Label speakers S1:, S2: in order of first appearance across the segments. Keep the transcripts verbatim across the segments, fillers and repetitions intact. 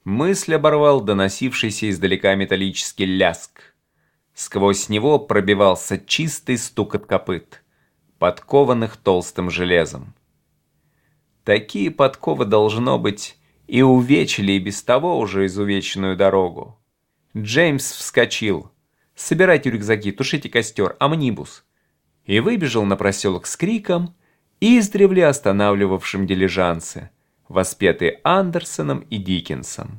S1: Мысль оборвал доносившийся издалека металлический ляск. Сквозь него пробивался чистый стукот копыт, подкованных толстым железом. Такие подковы, должно быть, и увечили и без того уже изувеченную дорогу. Джеймс вскочил. «Собирайте рюкзаки, тушите костер, амнибус!» И выбежал на проселок с криком, издревле останавливавшим дилижансы, воспетый Андерсоном и Диккенсом.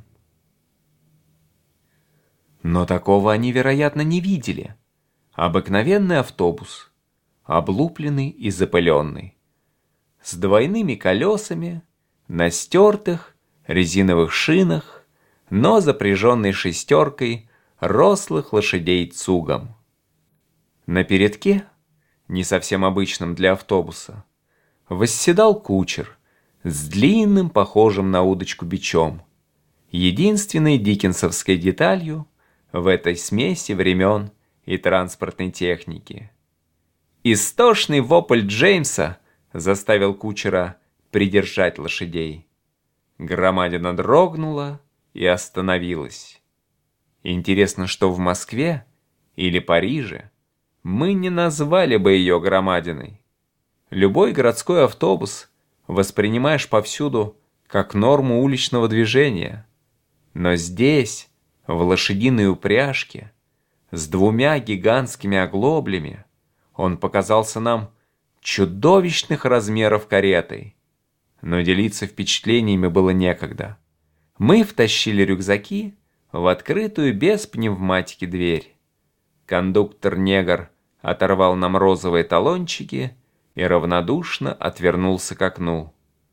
S1: Но такого они, вероятно, не видели. Обыкновенный автобус, облупленный и запыленный, с двойными колесами, на стертых резиновых шинах, но запряженный шестеркой рослых лошадей цугом. На передке, не совсем обычном для автобуса, восседал кучер с длинным, похожим на удочку бичом, единственной диккенсовской деталью в этой смеси времен и транспортной техники. Истошный вопль Джеймса заставил кучера придержать лошадей. Громадина дрогнула и остановилась. Интересно, что в Москве или Париже мы не назвали бы ее громадиной. Любой городской автобус воспринимаешь повсюду как норму уличного движения. Но здесь, в лошадиной упряжке, с двумя гигантскими оглоблями, он показался нам чудовищных размеров каретой. Но делиться впечатлениями было некогда. Мы втащили рюкзаки в открытую без пневматики дверь. Кондуктор-негр оторвал нам розовые талончики и равнодушно отвернулся к окну.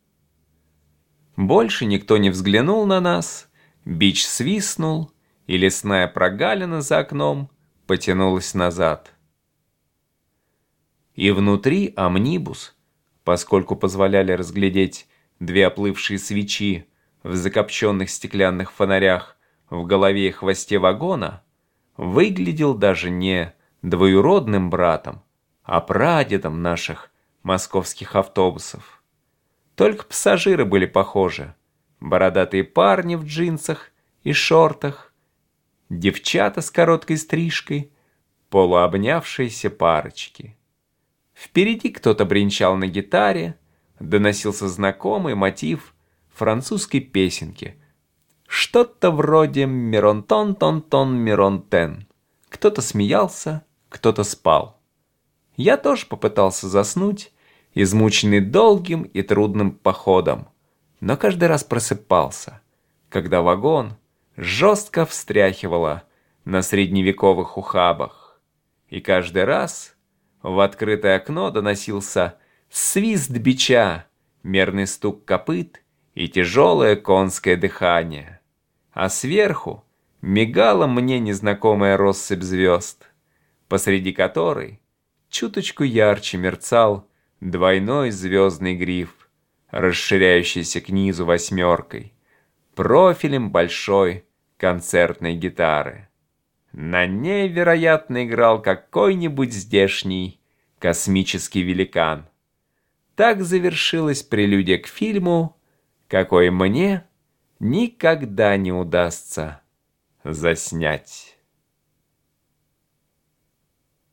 S1: Больше никто не взглянул на нас, бич свистнул, и лесная прогалина за окном потянулась назад. И внутри амнибус, поскольку позволяли разглядеть две оплывшие свечи в закопченных стеклянных фонарях в голове и хвосте вагона, выглядел даже не двоюродным братом, а прадедом наших московских автобусов. Только пассажиры были похожи. Бородатые парни в джинсах и шортах, девчата с короткой стрижкой, полуобнявшиеся парочки. Впереди кто-то бренчал на гитаре, доносился знакомый мотив французской песенки. Что-то вроде «Мирон-тон-тон-тон-мирон-тен». Кто-то смеялся, кто-то спал. Я тоже попытался заснуть, измученный долгим и трудным походом, но каждый раз просыпался, когда вагон жестко встряхивало на средневековых ухабах, и каждый раз в открытое окно доносился свист бича, мерный стук копыт и тяжелое конское дыхание, а сверху мигала мне незнакомая россыпь звезд, посреди которой чуточку ярче мерцал двойной звездный гриф, расширяющийся к низу восьмеркой, профилем большой концертной гитары. На ней, вероятно, играл какой-нибудь здешний космический великан. Так завершилась прелюдия к фильму, какой мне никогда не удастся заснять.